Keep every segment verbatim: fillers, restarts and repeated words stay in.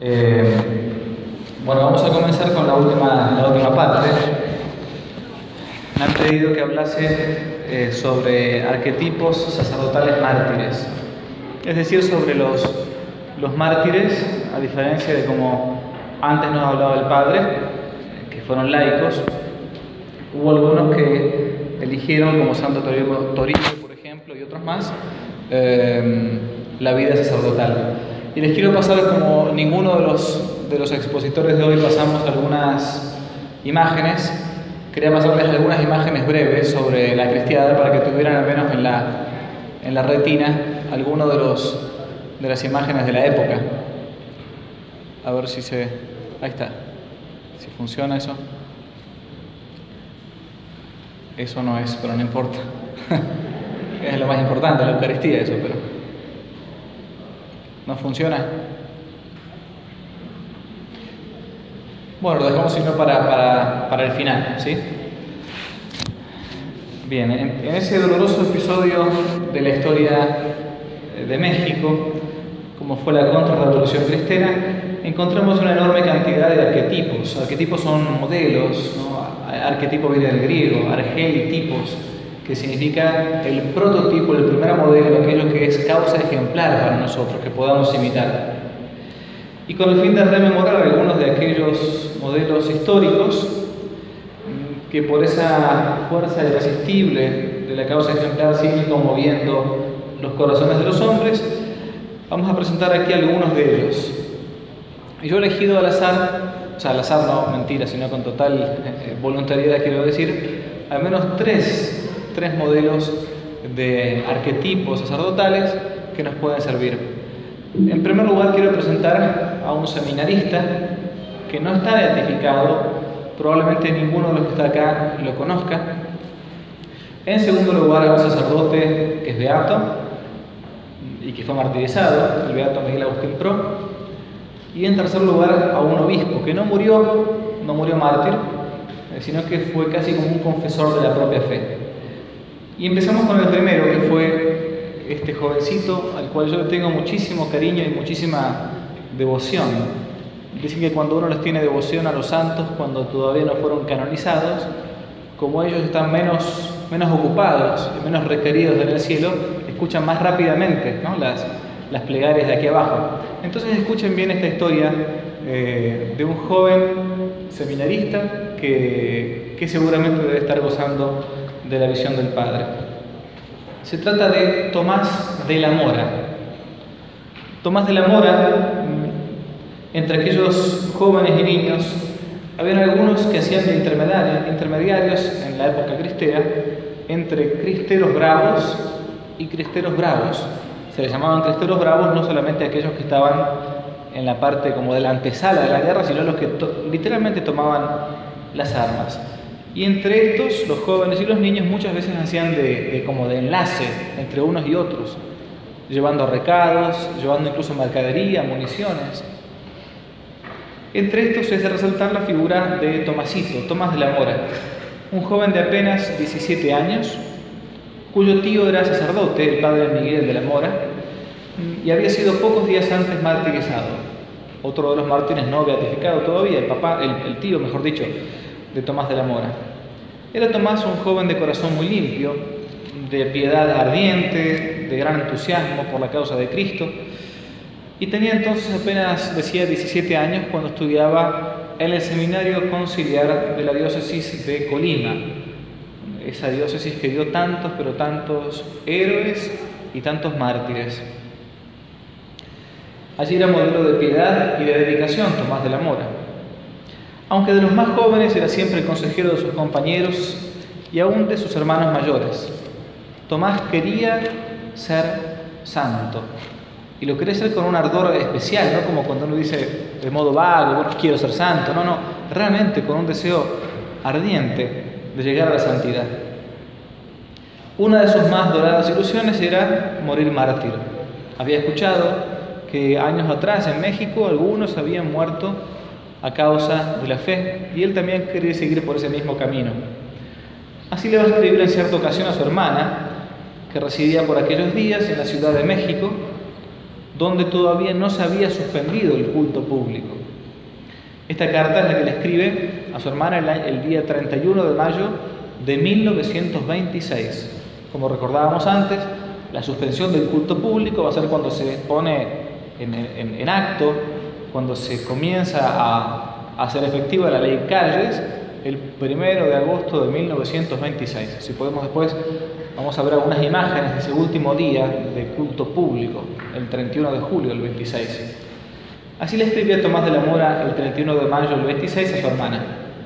Eh, bueno, vamos a comenzar con la última, la última parte. Me han pedido que hablase eh, sobre arquetipos sacerdotales mártires, es decir, sobre los, los mártires, a diferencia de como antes nos hablaba el Padre, que fueron laicos. Hubo algunos que eligieron, como Santo Toribio, Toribio por ejemplo, y otros más, eh, la vida sacerdotal. Y les quiero pasar, como ninguno de los, de los expositores de hoy pasamos algunas imágenes, quería pasarles algunas imágenes breves sobre la cristiada para que tuvieran al menos en la, en la retina alguno de, los, de las imágenes de la época. A ver si se... Ahí está. Si funciona eso. Eso no es, pero no importa. Es lo más importante, la Eucaristía, eso, pero... ¿No funciona? Bueno, lo dejamos sino para, para, para el final, ¿sí? Bien, en, en ese doloroso episodio de la historia de México, como fue la contrarrevolución cristera, encontramos una enorme cantidad de arquetipos. Arquetipos son modelos, ¿no? Arquetipo viene del griego, archeitipos, que significa el prototipo, el primer modelo, aquello que es causa ejemplar para nosotros, que podamos imitar. Y con el fin de rememorar algunos de aquellos modelos históricos que por esa fuerza irresistible de la causa ejemplar siguen conmoviendo los corazones de los hombres, vamos a presentar aquí algunos de ellos. Y yo he elegido al azar, o sea, al azar no, mentira, sino con total eh, voluntariedad, quiero decir, al menos tres tres modelos de arquetipos sacerdotales que nos pueden servir. En primer lugar, quiero presentar a un seminarista que no está beatificado, probablemente ninguno de los que está acá lo conozca. En segundo lugar, a un sacerdote que es beato y que fue martirizado, el beato Miguel Agustín Pro. Y en tercer lugar, a un obispo que no murió, no murió mártir, sino que fue casi como un confesor de la propia fe. Y empezamos con el primero, que fue este jovencito al cual yo le tengo muchísimo cariño y muchísima devoción. Dicen que cuando uno les tiene devoción a los santos, cuando todavía no fueron canonizados, como ellos están menos, menos ocupados y menos requeridos en el cielo, escuchan más rápidamente, ¿no? las, las plegarias de aquí abajo. Entonces escuchen bien esta historia eh, de un joven seminarista que, que seguramente debe estar gozando de la visión del Padre. Se trata de Tomás de la Mora. Tomás de la Mora, entre aquellos jóvenes y niños, habían algunos que hacían de intermediarios en la época cristera entre cristeros bravos y cristeros bravos. Se les llamaban cristeros bravos no solamente aquellos que estaban en la parte como de la antesala de la guerra, sino los que to- literalmente tomaban las armas. Y entre estos, los jóvenes y los niños muchas veces hacían de, de, como de enlace entre unos y otros, llevando recados, llevando incluso mercadería, municiones. Entre estos es de resaltar la figura de Tomasito, Tomás de la Mora, un joven de apenas diecisiete años, cuyo tío era sacerdote, el padre Miguel de la Mora, y había sido pocos días antes martirizado. Otro de los mártires no beatificado todavía, el papá, el, el tío, mejor dicho, de Tomás de la Mora. Era Tomás un joven de corazón muy limpio, de piedad ardiente, de gran entusiasmo por la causa de Cristo, y tenía entonces apenas, decía, diecisiete años cuando estudiaba en el seminario conciliar de la diócesis de Colima, esa diócesis que dio tantos, pero tantos héroes y tantos mártires. Allí era modelo de piedad y de dedicación Tomás de la Mora. Aunque de los más jóvenes era siempre el consejero de sus compañeros y aún de sus hermanos mayores. Tomás quería ser santo y lo quería ser con un ardor especial, no como cuando uno dice de modo vago, bueno, quiero ser santo, no, no, realmente con un deseo ardiente de llegar a la santidad. Una de sus más doradas ilusiones era morir mártir. Había escuchado que años atrás en México algunos habían muerto a causa de la fe, y él también quería seguir por ese mismo camino. Así le va a escribir en cierta ocasión a su hermana, que residía por aquellos días en la Ciudad de México, donde todavía no se había suspendido el culto público. Esta carta es la que le escribe a su hermana el, el día treinta y uno de mayo de mil novecientos veintiséis. Como recordábamos antes, la suspensión del culto público va a ser cuando se pone en, en, en acto, cuando se comienza a, a hacer efectiva la ley Calles, el primero de agosto de mil novecientos veintiséis. Si podemos después, vamos a ver algunas imágenes de ese último día de culto público, el treinta y uno de julio del veintiséis. Así le escribía Tomás de la Mora el treinta y uno de mayo del veintiséis a su hermana.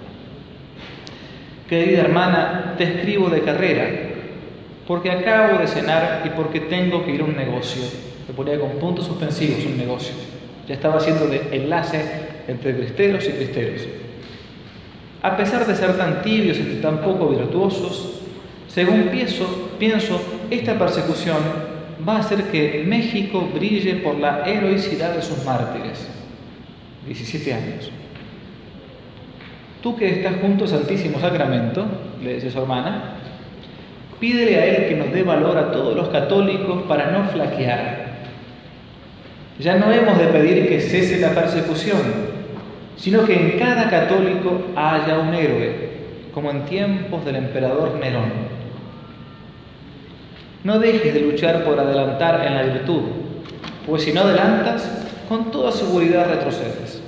Querida hermana, te escribo de carrera, porque acabo de cenar y porque tengo que ir a un negocio. Le ponía con puntos suspensivos un negocio. Ya estaba haciendo de enlace entre cristeros y cristeros. A pesar de ser tan tibios y tan poco virtuosos, según pienso, pienso, esta persecución va a hacer que México brille por la heroicidad de sus mártires. diecisiete años. Tú que estás junto al Santísimo Sacramento, le decía su hermana, pídele a Él que nos dé valor a todos los católicos para no flaquear. Ya no hemos de pedir que cese la persecución, sino que en cada católico haya un héroe, como en tiempos del emperador Nerón. No dejes de luchar por adelantar en la virtud, pues si no adelantas, con toda seguridad retrocedes.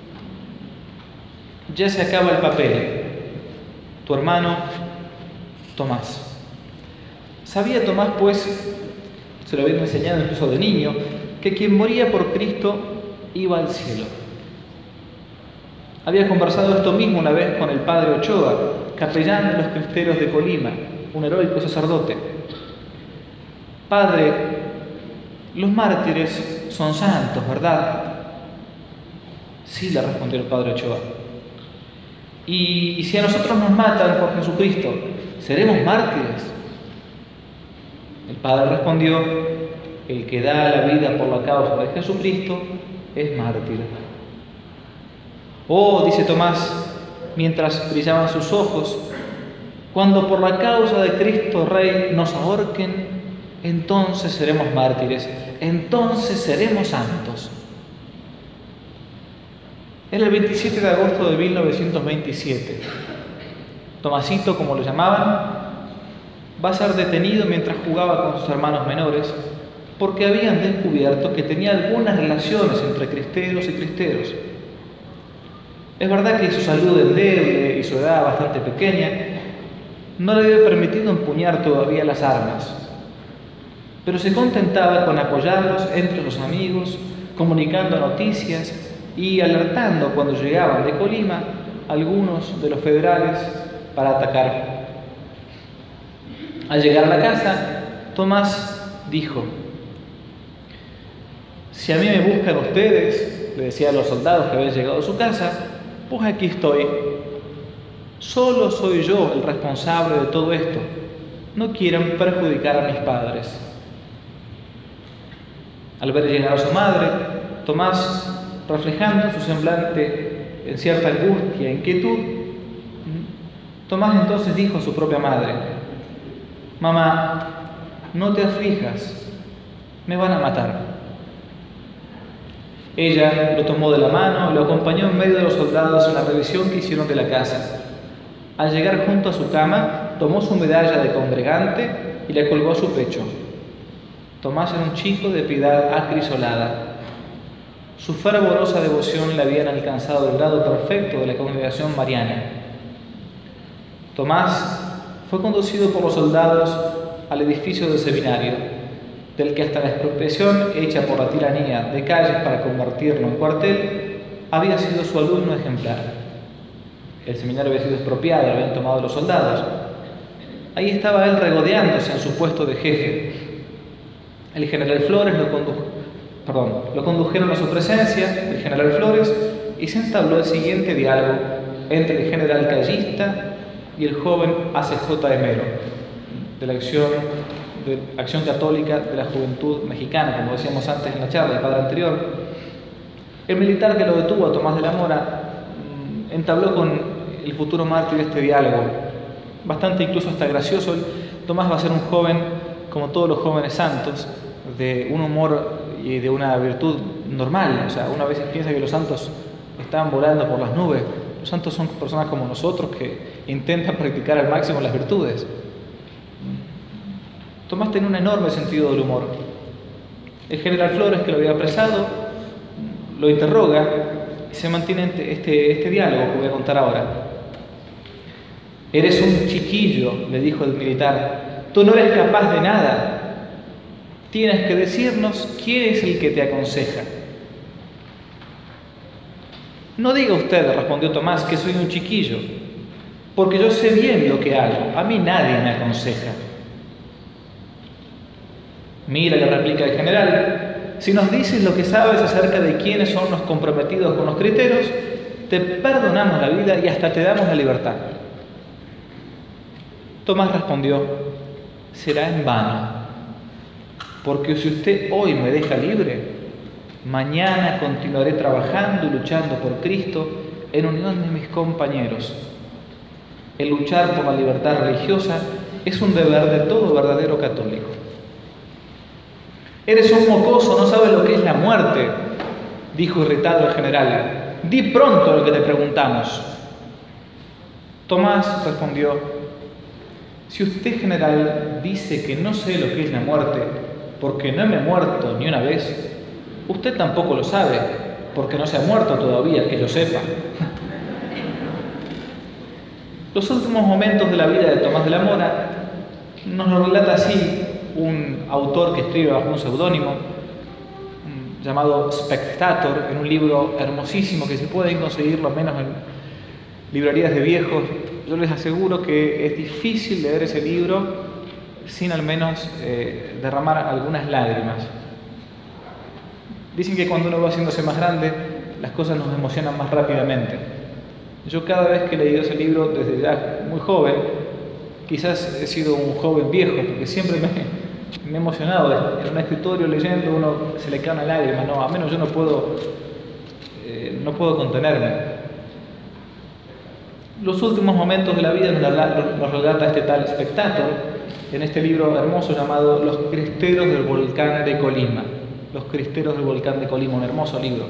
Ya se acaba el papel. Tu hermano Tomás. Sabía Tomás, pues, se lo habían enseñado incluso de niño, que quien moría por Cristo iba al cielo. Había conversado esto mismo una vez con el padre Ochoa, capellán de los cristeros de Colima, un heroico sacerdote. Padre, los mártires son santos, ¿verdad? Sí, le respondió el padre Ochoa. Y, y si a nosotros nos matan por Jesucristo, ¿seremos mártires? El padre respondió, el que da la vida por la causa de Jesucristo es mártir. Oh, dice Tomás, mientras brillaban sus ojos, cuando por la causa de Cristo Rey nos ahorquen, entonces seremos mártires, entonces seremos santos. Era el veintisiete de agosto de mil novecientos veintisiete. Tomasito, como lo llamaban, va a ser detenido mientras jugaba con sus hermanos menores, porque habían descubierto que tenía algunas relaciones entre cristeros y cristeros. Es verdad que su salud endeble y su edad bastante pequeña no le había permitido empuñar todavía las armas, pero se contentaba con apoyarlos entre los amigos, comunicando noticias y alertando cuando llegaban de Colima algunos de los federales para atacar. Al llegar a la casa, Tomás dijo: si a mí me buscan ustedes, le decía a los soldados que habían llegado a su casa, pues aquí estoy. Solo soy yo el responsable de todo esto. No quieran perjudicar a mis padres. Al ver llegar a su madre, Tomás, reflejando su semblante en cierta angustia e inquietud, Tomás entonces dijo a su propia madre: mamá, no te aflijas, me van a matar. Ella lo tomó de la mano y lo acompañó en medio de los soldados en la revisión que hicieron de la casa. Al llegar junto a su cama, tomó su medalla de congregante y la colgó a su pecho. Tomás era un chico de piedad acrisolada. Su fervorosa devoción le habían alcanzado el grado perfecto de la congregación mariana. Tomás fue conducido por los soldados al edificio del seminario, del que hasta la expropiación hecha por la tiranía de Calles para convertirlo en cuartel, había sido su alumno ejemplar. El seminario había sido expropiado, lo habían tomado los soldados. Ahí estaba él regodeándose en su puesto de jefe. El general Flores lo, condu- perdón, lo condujeron a su presencia, el general Flores, y se entabló el siguiente diálogo entre el general callista y el joven A C J Emero, de la acción, de Acción Católica de la Juventud Mexicana, como decíamos antes en la charla, el padre anterior. El militar que lo detuvo a Tomás de la Mora entabló con el futuro mártir este diálogo, bastante incluso hasta gracioso. Tomás va a ser un joven, como todos los jóvenes santos, de un humor y de una virtud normal. O sea, uno a veces piensa que los santos están volando por las nubes. Los santos son personas como nosotros que intentan practicar al máximo las virtudes. Tomás tiene un enorme sentido del humor. El general Flores, que lo había apresado, lo interroga y se mantiene este, este diálogo que voy a contar ahora. Eres un chiquillo, le dijo el militar. Tú no eres capaz de nada. Tienes que decirnos quién es el que te aconseja. No diga usted, respondió Tomás, que soy un chiquillo, porque yo sé bien lo que hago. A mí nadie me aconseja. Mira, le replica el general, si nos dices lo que sabes acerca de quiénes son los comprometidos con los cristeros, te perdonamos la vida y hasta te damos la libertad. Tomás respondió, será en vano, porque si usted hoy me deja libre, mañana continuaré trabajando y luchando por Cristo en unión de mis compañeros. El luchar por la libertad religiosa es un deber de todo verdadero católico. Eres un mocoso, no sabes lo que es la muerte, dijo irritado el general. Di pronto lo que te preguntamos. Tomás respondió, si usted, general, dice que no sé lo que es la muerte, porque no me he muerto ni una vez, usted tampoco lo sabe, porque no se ha muerto todavía, que yo sepa. Los últimos momentos de la vida de Tomás de la Mora nos lo relata así un autor que escribe bajo un seudónimo llamado Spectator, en un libro hermosísimo que se pueden conseguir lo menos en librerías de viejos. Yo les aseguro que es difícil leer ese libro sin al menos eh, derramar algunas lágrimas. Dicen que cuando uno va haciéndose más grande, las cosas nos emocionan más rápidamente. Yo cada vez que he leído ese libro, desde ya muy joven, quizás he sido un joven viejo, porque siempre me, me he emocionado. En un escritorio leyendo, uno se le cae una lágrima, no, a menos yo no puedo, eh, no puedo contenerme. Los últimos momentos de la vida nos relata este tal Spectator en este libro hermoso llamado Los cristeros del volcán de Colima. Los cristeros del volcán de Colima, un hermoso libro.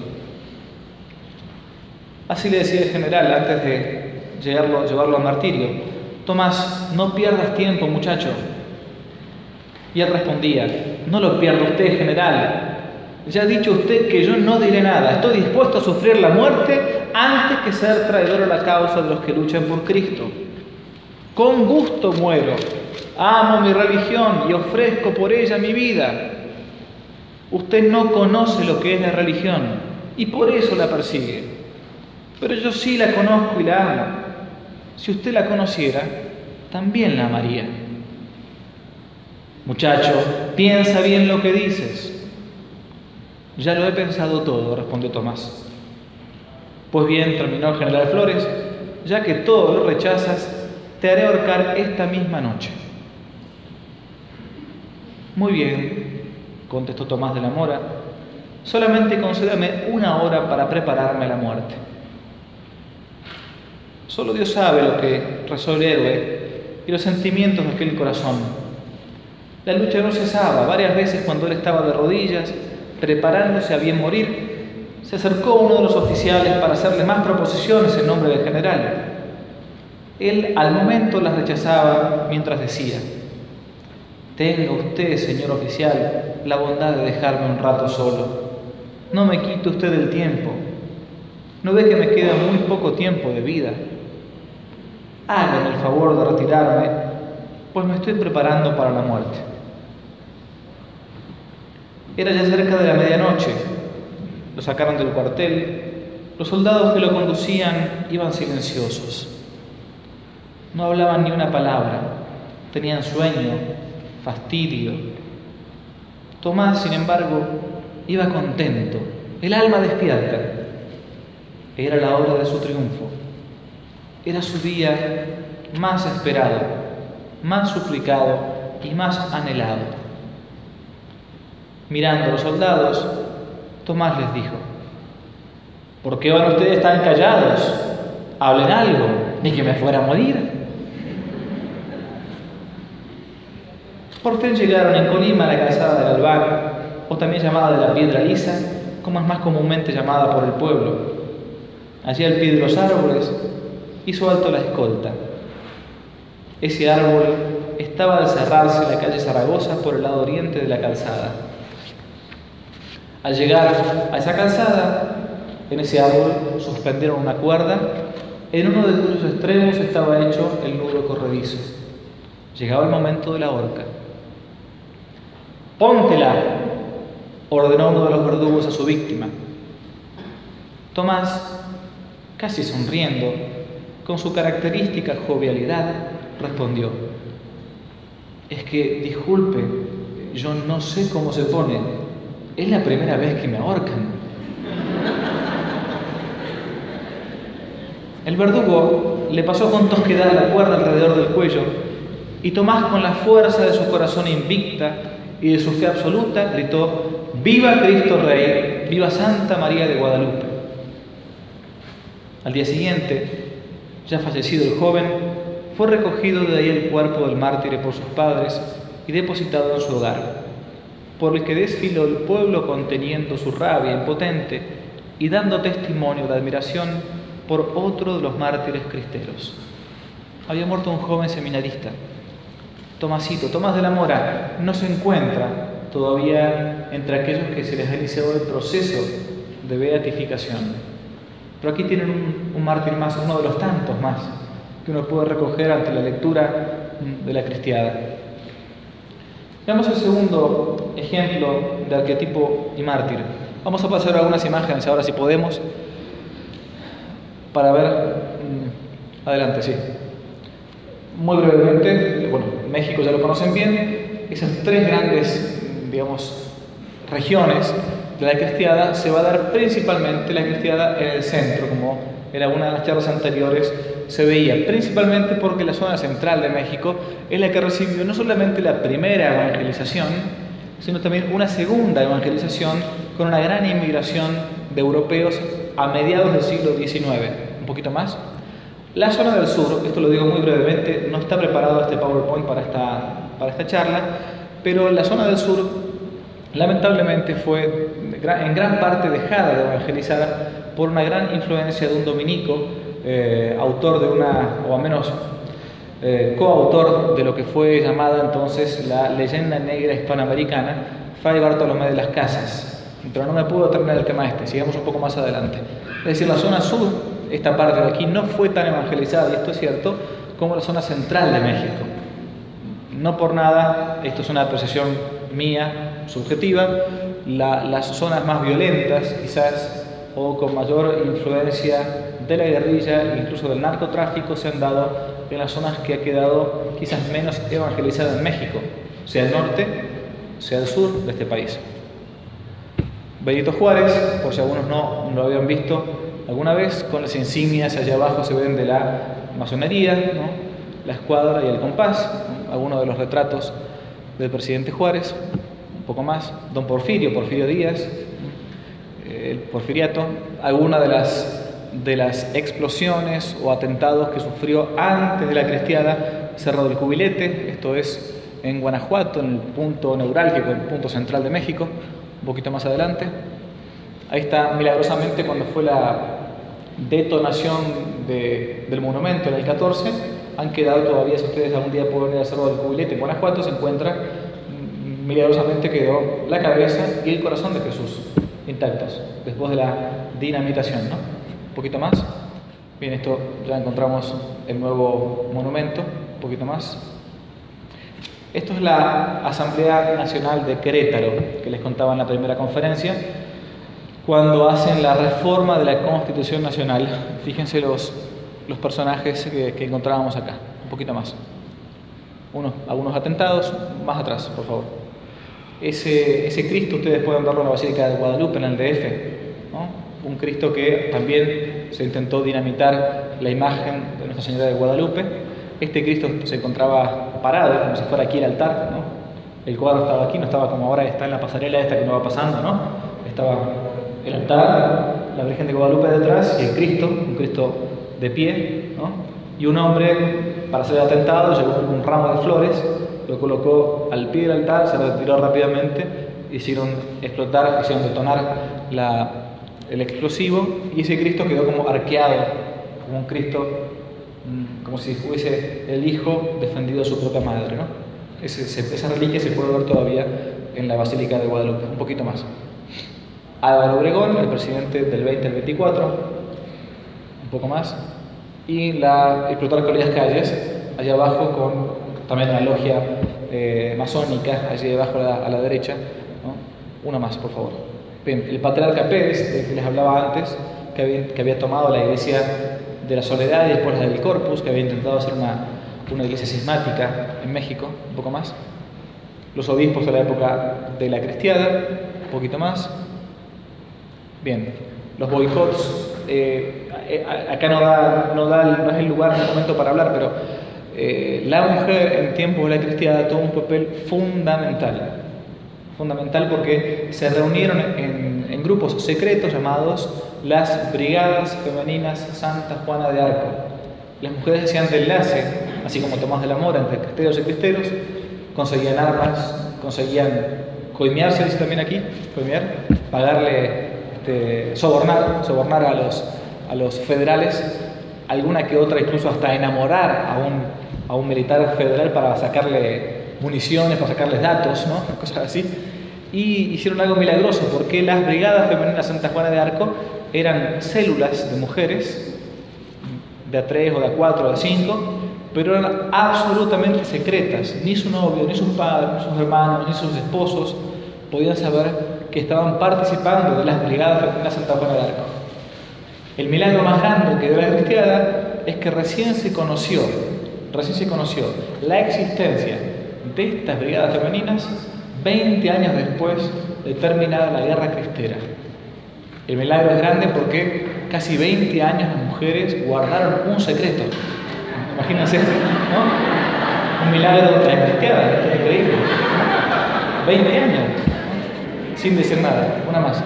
Así le decía el general antes de llevarlo, llevarlo a martirio: Tomás, no pierdas tiempo, muchacho. Y él respondía: no lo pierda usted, general. Ya ha dicho usted que yo no diré nada. Estoy dispuesto a sufrir la muerte antes que ser traidor a la causa de los que luchan por Cristo. Con gusto muero. Amo mi religión y ofrezco por ella mi vida. Usted no conoce lo que es la religión y por eso la persigue. Pero yo sí la conozco y la amo. Si usted la conociera, también la amaría. Muchacho, piensa bien lo que dices. Ya lo he pensado todo, respondió Tomás. Pues bien, terminó el general Flores, ya que todo lo rechazas, te haré ahorcar esta misma noche. Muy bien, contestó Tomás de la Mora, solamente concédame una hora para prepararme a la muerte. Solo Dios sabe lo que rezó el héroe y los sentimientos de aquel corazón. La lucha no cesaba. Varias veces, cuando él estaba de rodillas, preparándose a bien morir, se acercó uno de los oficiales para hacerle más proposiciones en nombre del general. Él al momento las rechazaba mientras decía: tenga usted, señor oficial, la bondad de dejarme un rato solo. No me quite usted el tiempo. ¿No ve que me queda muy poco tiempo de vida? Hágame el favor de retirarme, pues me estoy preparando para la muerte. Era ya cerca de la medianoche. Lo sacaron del cuartel. Los soldados que lo conducían iban silenciosos. No hablaban ni una palabra. Tenían sueño, fastidio. Tomás, sin embargo, iba contento, el alma despierta. Era la hora de su triunfo. Era su día más esperado, más suplicado y más anhelado. Mirando a los soldados, Tomás les dijo: ¿por qué van ustedes tan callados? Hablen algo, ni que me fuera a morir. Por fin llegaron en Colima a la calzada del Albán o también llamada de la piedra lisa, como es más comúnmente llamada por el pueblo. Allí al pie de los árboles hizo alto la escolta. Ese árbol estaba al cerrarse la calle Zaragoza por el lado oriente de la calzada. Al llegar a esa calzada, en ese árbol suspendieron una cuerda, en uno de cuyos extremos estaba hecho el nudo corredizo. Llegaba el momento de la horca. «Póntela», ordenó uno de los verdugos a su víctima. Tomás, casi sonriendo, con su característica jovialidad, respondió: «Es que, disculpe, yo no sé cómo se pone. Es la primera vez que me ahorcan». El verdugo le pasó con tosquedad la cuerda alrededor del cuello y Tomás, con la fuerza de su corazón invicta y de su fe absoluta, gritó: «¡Viva Cristo Rey! ¡Viva Santa María de Guadalupe!». Al día siguiente, ya fallecido el joven, fue recogido de ahí el cuerpo del mártir por sus padres y depositado en su hogar, por el que desfiló el pueblo conteniendo su rabia impotente y dando testimonio de admiración por otro de los mártires cristeros. Había muerto un joven seminarista. Tomasito, Tomás de la Mora, no se encuentra todavía entre aquellos que se les ha iniciado el proceso de beatificación. Pero aquí tienen un, un mártir más, uno de los tantos más, que uno puede recoger ante la lectura de la Cristiada. Veamos el segundo ejemplo de arquetipo y mártir. Vamos a pasar algunas imágenes ahora, si podemos, para ver. Adelante, sí. Muy brevemente, bueno, México ya lo conocen bien, esas tres grandes, digamos, regiones de la Cristiada se va a dar principalmente la Cristiada en el centro, como en alguna de las charlas anteriores se veía, principalmente porque la zona central de México es la que recibió no solamente la primera evangelización, sino también una segunda evangelización con una gran inmigración de europeos a mediados del siglo diecinueve, un poquito más. La zona del sur, esto lo digo muy brevemente, no está preparado este PowerPoint para esta, para esta charla, pero la zona del sur lamentablemente fue en gran parte dejada de evangelizar por una gran influencia de un dominico, eh, autor de una, o al menos eh, coautor de lo que fue llamada entonces la leyenda negra hispanoamericana, Fray Bartolomé de las Casas. Pero no me puedo terminar el tema este, sigamos un poco más adelante. Es decir, la zona sur, esta parte de aquí, no fue tan evangelizada, y esto es cierto, como la zona central de México. No por nada, esto es una apreciación mía, subjetiva, la, las zonas más violentas, quizás, o con mayor influencia de la guerrilla, incluso del narcotráfico, se han dado en las zonas que ha quedado quizás menos evangelizada en México, sea el norte, sea el sur de este país. Benito Juárez, por si algunos no, no lo habían visto alguna vez, con las insignias allá abajo se ven de la masonería, ¿no? La escuadra y el compás, ¿no? Algunos de los retratos del presidente Juárez, un poco más, don Porfirio, Porfirio Díaz, ¿no? El porfiriato, algunas de las, de las explosiones o atentados que sufrió antes de la Cristiada, Cerro del Cubilete, esto es en Guanajuato, en el punto neurálgico, el punto central de México, un poquito más adelante. Ahí está, milagrosamente, cuando fue la detonación de, del monumento en el catorce, han quedado todavía, si ustedes algún día pueden ir al Cerro del Cubilete en Guanajuato, se encuentra, milagrosamente quedó la cabeza y el corazón de Jesús intactos, después de la dinamitación, ¿no? Un poquito más. Bien, esto ya encontramos el nuevo monumento, un poquito más. Esto es la Asamblea Nacional de Querétaro, que les contaba en la primera conferencia, cuando hacen la reforma de la Constitución Nacional. Fíjense los, los personajes que, que encontrábamos acá, un poquito más. Unos, algunos atentados, más atrás, por favor. Ese, ese Cristo ustedes pueden verlo en la Basílica de Guadalupe, en el D F, ¿no? Un Cristo que también se intentó dinamitar la imagen de Nuestra Señora de Guadalupe. Este Cristo se encontraba parado, como si fuera aquí el altar, ¿no? El cuadro estaba aquí, no estaba como ahora está en la pasarela esta que no va pasando, ¿no? Estaba el altar, la Virgen de Guadalupe detrás y el Cristo, un Cristo de pie, ¿no? Y un hombre, para ser atentado, llevó un ramo de flores, lo colocó al pie del altar, se retiró rápidamente hicieron explotar, hicieron detonar la, el explosivo, y ese Cristo quedó como arqueado, como un Cristo, como si fuese el hijo defendido de su propia madre, ¿no? Ese, esa reliquia se puede ver todavía en la Basílica de Guadalupe, un poquito más. Álvaro Obregón, el presidente del veinte al veinticuatro, un poco más, y la y Plutarco Elías Calles, allá abajo, con también una logia eh, masónica, allí abajo a la, a la derecha, ¿no? Una más, por favor. Bien, el patriarca Pérez, del que les hablaba antes, que había, que había tomado la iglesia de la Soledad y después la del Corpus, que había intentado hacer una, una iglesia cismática en México, un poco más. Los obispos de la época de la Cristiada, un poquito más. Bien, los boicots, eh, acá no, da, no, da, no es el lugar, el momento para hablar, pero eh, la mujer en tiempos de la Cristiada tuvo un papel fundamental. Fundamental porque se reunieron en, en grupos secretos llamados las Brigadas Femeninas Santa Juana de Arco. Las mujeres hacían de enlace, así como Tomás de la Mora, entre cristeros y cristeros, conseguían armas, conseguían coimearse, dice también aquí, coimear, pagarle, este, sobornar, sobornar a los, a los federales, alguna que otra incluso hasta enamorar a un, a un militar federal para sacarle municiones, para sacarles datos, ¿no? Cosas así. Y hicieron algo milagroso, porque las Brigadas Femeninas Santa Juana de Arco eran células de mujeres, de a tres o de a cuatro o de a cinco, pero eran absolutamente secretas. Ni su novio, ni sus padres, ni sus hermanos, ni sus esposos podían saber que estaban participando de las Brigadas Femeninas Santa Juana de Arco. El milagro más grande que dio la Cristiada es que recién se conoció, recién se conoció la existencia de estas brigadas femeninas veinte años después de terminada la guerra cristera. El milagro es grande porque casi veinte años las mujeres guardaron un secreto. Imagínense, ¿no? Un milagro de la Cristiada, esto es increíble. veinte años, ¿no? Sin decir nada. Una más.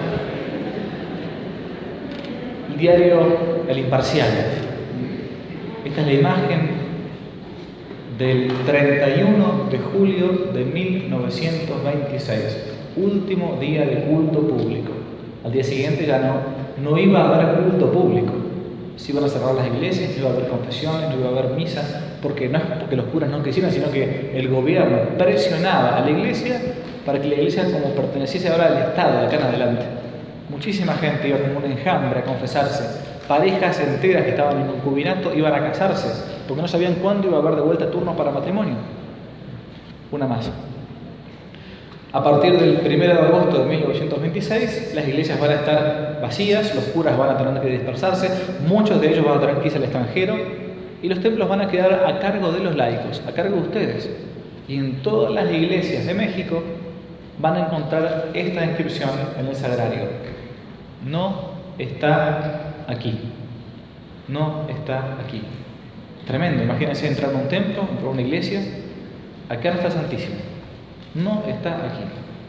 El diario El Imparcial. Esta es la imagen del treinta y uno de julio de mil novecientos veintiséis, último día de culto público. Al día siguiente ya no, no iba a haber culto público. Se iban a cerrar las iglesias, no iba a haber confesiones, no iba a haber misa, porque no es porque los curas no quisieran, sino que el gobierno presionaba a la iglesia para que la iglesia como perteneciese ahora al Estado de acá en adelante. Muchísima gente iba como un enjambre a confesarse. Parejas enteras que estaban en concubinato iban a casarse, porque no sabían cuándo iba a haber de vuelta turnos para matrimonio. Una más. A partir del primero de agosto de mil novecientos veintiséis, las iglesias van a estar vacías, los curas van a tener que dispersarse, muchos de ellos van a tener que irse al extranjero, y los templos van a quedar a cargo de los laicos, a cargo de ustedes. Y en todas las iglesias de México van a encontrar esta inscripción en el sagrario: no está aquí, no está aquí. Tremendo, imagínense entrar a un templo, entrar a una iglesia, acá no está Santísimo, no está aquí.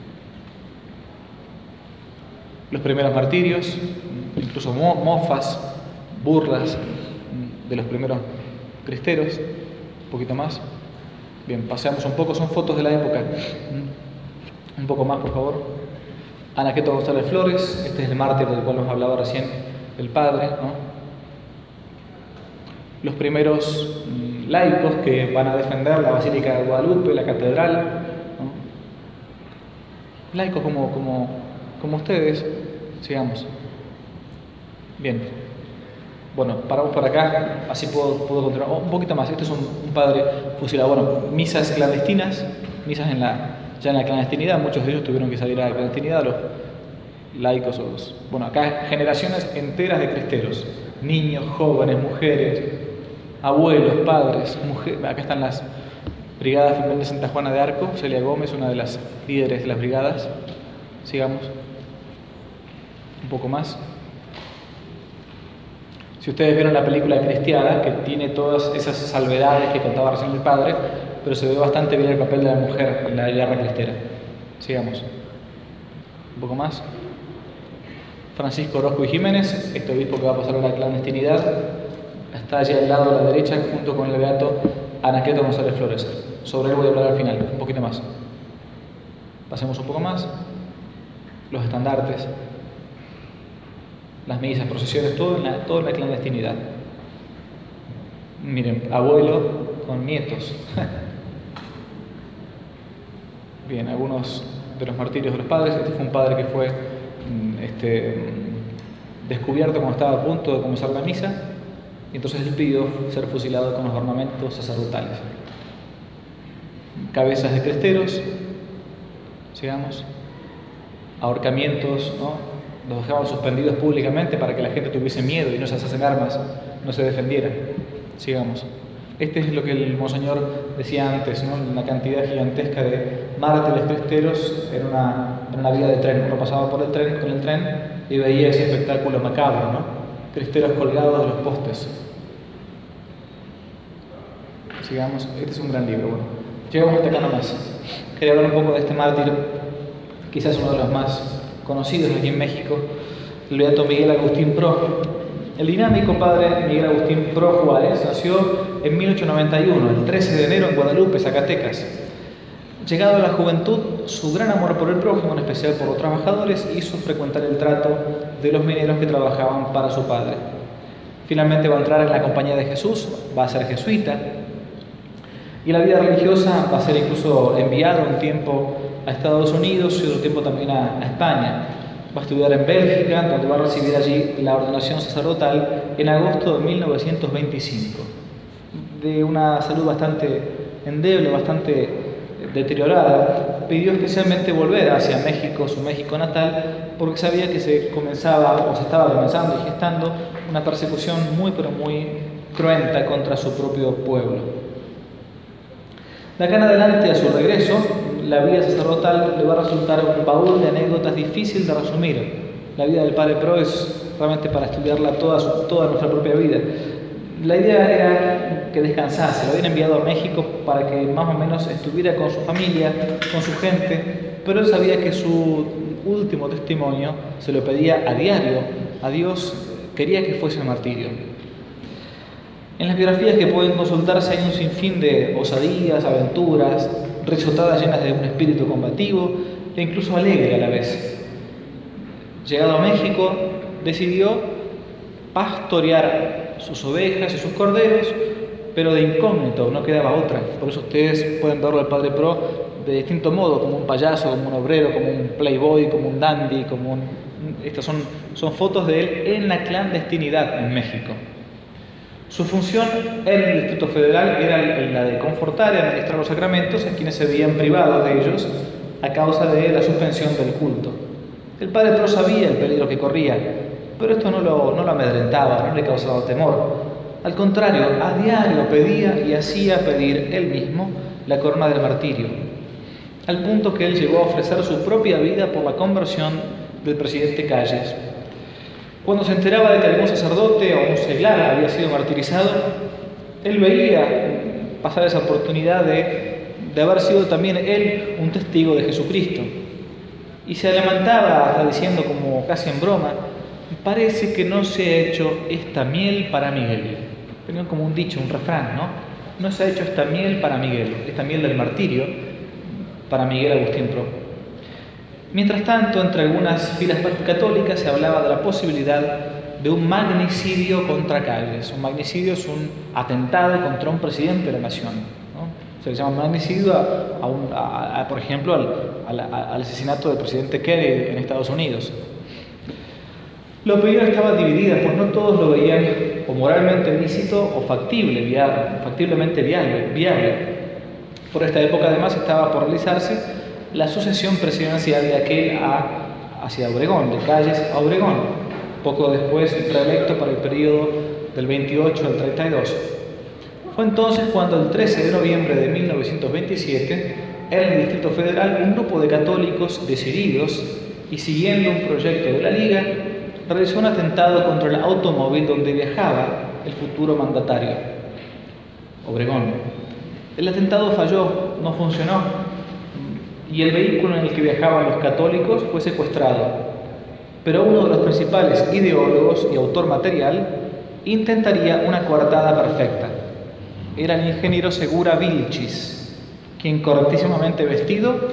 Los primeros martirios, incluso mofas, burlas de los primeros cristeros, un poquito más. Bien, paseamos un poco, son fotos de la época. Un poco más, por favor. Anaqueto González Flores, este es el mártir del cual nos hablaba recién el padre, ¿no? Los primeros mm, laicos que van a defender la Basílica de Guadalupe, la catedral, ¿no? Laicos como, como, como ustedes, sigamos. Bien, bueno, paramos por acá, así puedo, puedo continuar. Oh, un poquito más, este es un, un padre fusilado. Bueno, misas clandestinas, misas en la, ya en la clandestinidad, muchos de ellos tuvieron que salir a la clandestinidad, los laicos o los... Bueno, acá generaciones enteras de cristeros, niños, jóvenes, mujeres, abuelos, padres, mujeres. Acá están las brigadas femeninas de Santa Juana de Arco, Celia Gómez, una de las líderes de las brigadas. Sigamos. Un poco más. Si ustedes vieron la película Cristiada, que tiene todas esas salvedades que contaba recién el padre, pero se ve bastante bien el papel de la mujer en la guerra cristera. Sigamos. Un poco más. Francisco Orozco y Jiménez, este obispo que va a pasar a la clandestinidad, está allí al lado a la derecha, junto con el beato Anaqueto González Flores. Sobre él voy a hablar al final, un poquito más. Pasemos un poco más. los estandartes, las misas, procesiones, todo en la, todo en la clandestinidad. Miren, abuelo con nietos. Bien, algunos de los martirios de los padres. Este fue un padre que fue este, descubierto cuando estaba a punto de comenzar la misa, y entonces él pidió ser fusilado con los ornamentos sacerdotales. Cabezas de cresteros, sigamos, ahorcamientos, ¿no? Los dejaban suspendidos públicamente para que la gente tuviese miedo y no se asasen armas, no se defendiera. Sigamos. Este es lo que el monseñor decía antes, ¿no? Una cantidad gigantesca de mártires cresteros en una, en una vía de tren. Uno pasaba por el tren con el tren y veía ese espectáculo macabro, ¿no? Cresteros colgados de los postes. Sigamos. Este es un gran libro. Bueno, llegamos hasta acá nomás. Quería hablar un poco de este mártir, quizás uno de los más conocidos aquí en México, el beato Miguel Agustín Pro. El dinámico padre Miguel Agustín Pro Juárez nació en mil ochocientos noventa y uno, el trece de enero, en Guadalupe, Zacatecas. Llegado a la juventud, su gran amor por el prójimo, en especial por los trabajadores, hizo frecuentar el trato de los mineros que trabajaban para su padre. Finalmente va a entrar en la Compañía de Jesús, va a ser jesuita, y la vida religiosa va a ser incluso enviado un tiempo a Estados Unidos y otro tiempo también a, a España. Va a estudiar en Bélgica, donde va a recibir allí la ordenación sacerdotal en agosto de mil novecientos veinticinco. De una salud bastante endeble, bastante deteriorada, pidió especialmente volver hacia México, su México natal, porque sabía que se comenzaba o se estaba comenzando y gestando una persecución muy pero muy cruenta contra su propio pueblo. De acá en adelante, a su regreso, la vida sacerdotal le va a resultar un baúl de anécdotas difícil de resumir. La vida del Padre Pro es realmente para estudiarla toda, su, toda nuestra propia vida. La idea era que descansase. Lo habían enviado a México para que más o menos estuviera con su familia, con su gente, pero él sabía que su último testimonio se lo pedía a diario a Dios, quería que fuese el martirio. En las biografías que pueden consultarse hay un sinfín de osadías, aventuras, risotadas llenas de un espíritu combativo e incluso alegre a la vez. Llegado a México, decidió pastorear sus ovejas y sus corderos, pero de incógnito, no quedaba otra. Por eso ustedes pueden verlo al Padre Pro de distinto modo, como un payaso, como un obrero, como un playboy, como un dandy, como un... Estas son, son fotos de él en la clandestinidad en México. Su función en el Distrito Federal era la de confortar y administrar los sacramentos a quienes se veían privados de ellos a causa de la suspensión del culto. El Padre Pro sabía el peligro que corría, pero esto no lo, no lo amedrentaba, no le causaba temor. Al contrario, a diario pedía y hacía pedir él mismo la corona del martirio, al punto que él llegó a ofrecer su propia vida por la conversión del presidente Calles. Cuando se enteraba de que algún sacerdote o un seglar había sido martirizado, él veía pasar esa oportunidad de, de haber sido también él un testigo de Jesucristo. Y se levantaba hasta diciendo, como casi en broma, parece que no se ha hecho esta miel para Miguel. Tenía como un dicho, un refrán, ¿no? No se ha hecho esta miel para Miguel, esta miel del martirio para Miguel Agustín Pro. Mientras tanto, entre algunas filas católicas se hablaba de la posibilidad de un magnicidio contra Calles. Un magnicidio es un atentado contra un presidente de la nación, ¿no? Se le llama magnicidio, a, a un, a, a, por ejemplo, al, al, al asesinato del presidente Kennedy en Estados Unidos. La opinión estaba dividida, pues no todos lo veían o moralmente lícito o factible, viable, factiblemente viable, viable. Por esta época, además, estaba por realizarse la sucesión presidencial de aquel a, hacia Obregón, de Calles a Obregón, poco después reelecto para el periodo del veintiocho al treinta y dos. Fue entonces cuando el trece de noviembre de mil novecientos veintisiete, en el Distrito Federal, un grupo de católicos decididos y siguiendo un proyecto de la Liga, realizó un atentado contra el automóvil donde viajaba el futuro mandatario, Obregón. El atentado falló, no funcionó, y el vehículo en el que viajaban los católicos fue secuestrado. Pero uno de los principales ideólogos y autor material intentaría una coartada perfecta. Era el ingeniero Segura Vilchis, quien correctísimamente vestido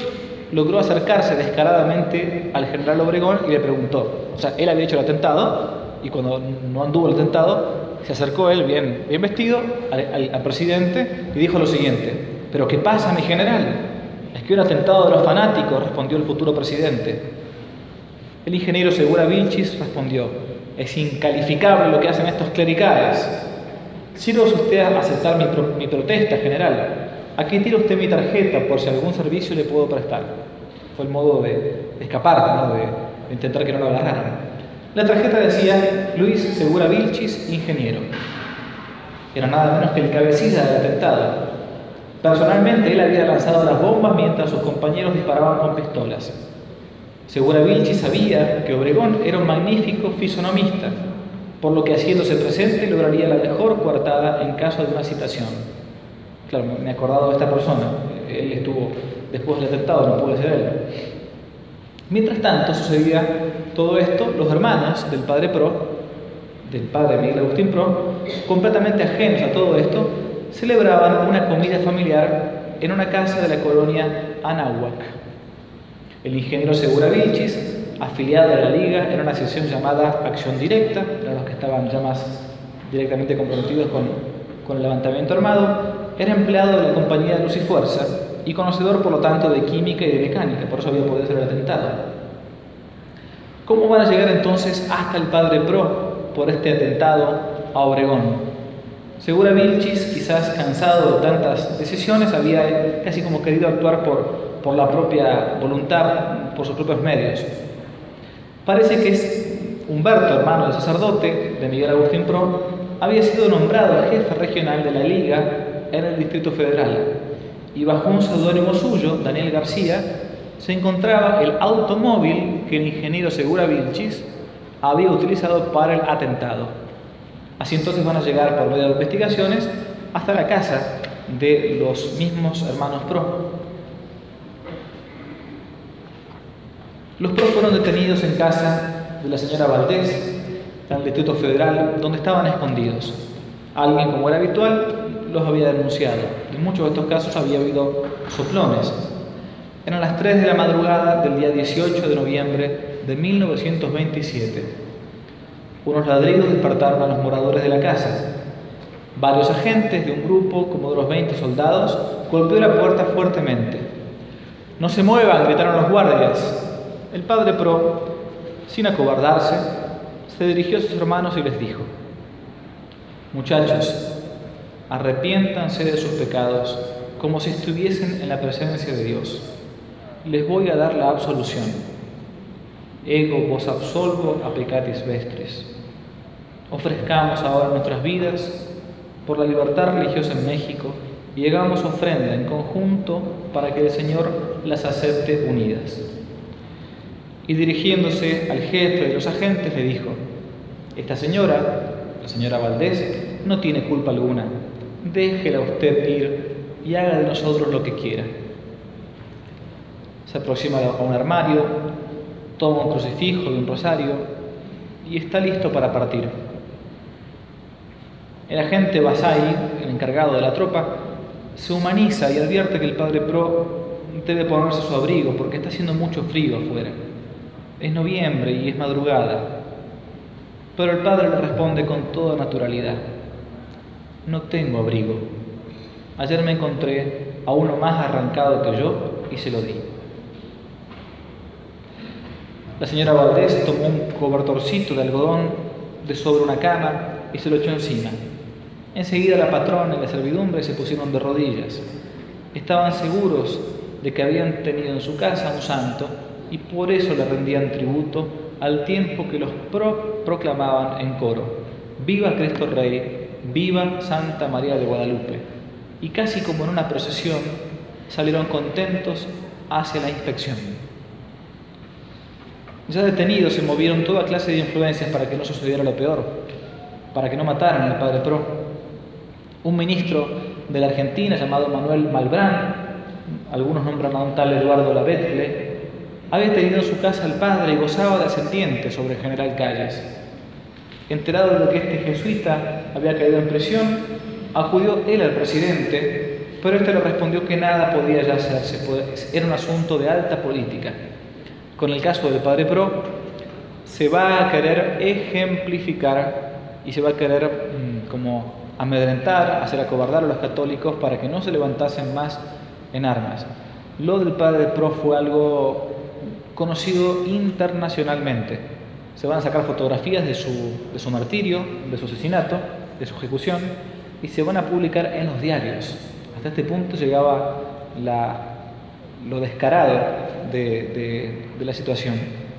logró acercarse descaradamente al general Obregón y le preguntó. O sea, él había hecho el atentado y cuando no anduvo el atentado, se acercó él bien, bien vestido al, al, al presidente y dijo lo siguiente: ¿pero qué pasa, mi general? Es que un atentado de los fanáticos, respondió el futuro presidente. El ingeniero Segura Vilchis respondió: es incalificable lo que hacen estos clericales. Sírvase usted a aceptar mi, pro, mi protesta, general. Aquí tira usted mi tarjeta por si algún servicio le puedo prestar. Fue el modo de, de escapar, ¿no? de, de intentar que no lo agarraran. La tarjeta decía Luis Segura Vilchis, ingeniero. Era nada menos que el cabecilla del atentado. Personalmente, él había lanzado las bombas mientras sus compañeros disparaban con pistolas. Segura Vilchis sabía que Obregón era un magnífico fisonomista, por lo que haciéndose presente lograría la mejor coartada en caso de una citación. Claro, me he acordado de esta persona. Él estuvo después del atentado, no puede ser él. Mientras tanto sucedía todo esto, los hermanos del padre Pro, del padre Miguel Agustín Pro, completamente ajenos a todo esto, celebraban una comida familiar en una casa de la colonia Anáhuac. El ingeniero Segura Vilchis, afiliado a la Liga, era una asociación llamada Acción Directa, para los que estaban ya más directamente comprometidos con, con el levantamiento armado, era empleado de la compañía Luz y Fuerza y conocedor, por lo tanto, de química y de mecánica, por eso había podido hacer el atentado. ¿Cómo van a llegar entonces hasta el padre Pro por este atentado a Obregón? Segura Vilchis, quizás cansado de tantas decisiones, había casi como querido actuar por, por la propia voluntad, por sus propios medios. Parece que es Humberto, hermano del sacerdote de Miguel Agustín Pro, había sido nombrado jefe regional de la Liga en el Distrito Federal y bajo un seudónimo suyo, Daniel García, se encontraba el automóvil que el ingeniero Segura Vilchis había utilizado para el atentado. Así entonces van a llegar por medio de investigaciones hasta la casa de los mismos hermanos Pro. Los Pro fueron detenidos en casa de la señora Valdés, en el Distrito Federal, donde estaban escondidos. Alguien, como era habitual, los había denunciado. En muchos de estos casos había habido soplones. Eran las tres de la madrugada del día dieciocho de noviembre de mil novecientos veintisiete. Unos ladridos despertaron a los moradores de la casa. Varios agentes de un grupo, como de unos veinte soldados, golpeó la puerta fuertemente. «¡No se muevan!», gritaron los guardias. El padre Pro, sin acobardarse, se dirigió a sus hermanos y les dijo: «Muchachos, arrepiéntanse de sus pecados como si estuviesen en la presencia de Dios. Les voy a dar la absolución. Ego vos absolvo a peccatis vestris. Ofrezcamos ahora nuestras vidas por la libertad religiosa en México y hagamos ofrenda en conjunto para que el Señor las acepte unidas». Y dirigiéndose al jefe de los agentes le dijo: «Esta señora, la señora Valdés, no tiene culpa alguna. Déjela usted ir y haga de nosotros lo que quiera». Se aproxima a un armario, toma un crucifijo y un rosario y está listo para partir. El agente Basay, el encargado de la tropa, se humaniza y advierte que el padre Pro debe ponerse su abrigo porque está haciendo mucho frío afuera. Es noviembre y es madrugada. Pero el padre le responde con toda naturalidad: «No tengo abrigo. Ayer me encontré a uno más arrancado que yo y se lo di». La señora Valdés tomó un cobertorcito de algodón de sobre una cama y se lo echó encima. Enseguida la patrona y la servidumbre se pusieron de rodillas. Estaban seguros de que habían tenido en su casa un santo y por eso le rendían tributo al tiempo que los pro proclamaban en coro: «¡Viva Cristo Rey! ¡Viva Santa María de Guadalupe!». Y casi como en una procesión salieron contentos hacia la inspección. Ya detenidos se movieron toda clase de influencias para que no sucediera lo peor, para que no mataran al padre Pro. Un ministro de la Argentina llamado Manuel Malbrán, algunos nombran a un tal Eduardo Lavetle, había tenido en su casa al padre y gozaba de ascendiente sobre el general Calles. Enterado de que este jesuita había caído en prisión, acudió él al presidente pero este le respondió que nada podía ya hacerse, era un asunto de alta política. Con el caso del padre Pro, se va a querer ejemplificar y se va a querer mmm, como amedrentar, hacer acobardar a los católicos para que no se levantasen más en armas. Lo del padre Pro fue algo conocido internacionalmente. Se van a sacar fotografías de su, de su martirio, de su asesinato, de su ejecución, y se van a publicar en los diarios. Hasta este punto llegaba la, lo descarado de, de, de la situación.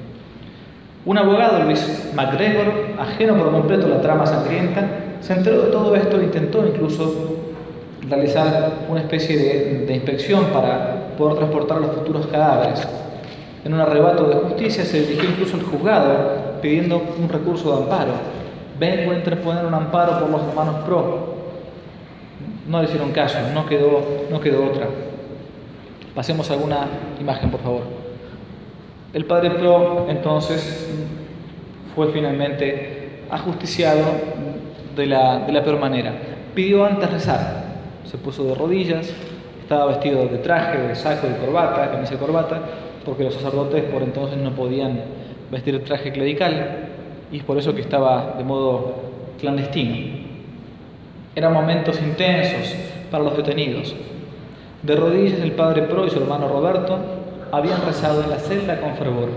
Un abogado, Luis MacGregor, ajeno por completo a la trama sangrienta, se enteró de todo esto e intentó incluso realizar una especie de, de inspección para poder transportar los futuros cadáveres. En un arrebato de justicia se dirigió incluso al juzgado pidiendo un recurso de amparo. Vengo a interponer un amparo por los hermanos Pro. No le hicieron caso, no quedó, no quedó otra. Pasemos a alguna imagen, por favor. El padre Pro, entonces, fue finalmente ajusticiado de la, de la peor manera. Pidió antes rezar. Se puso de rodillas, estaba vestido de traje, de saco, de corbata, camisa de corbata, porque los sacerdotes por entonces no podían vestir el traje clerical, y es por eso que estaba de modo clandestino. Eran momentos intensos para los detenidos. De rodillas el padre Pro y su hermano Roberto habían rezado en la celda con fervor.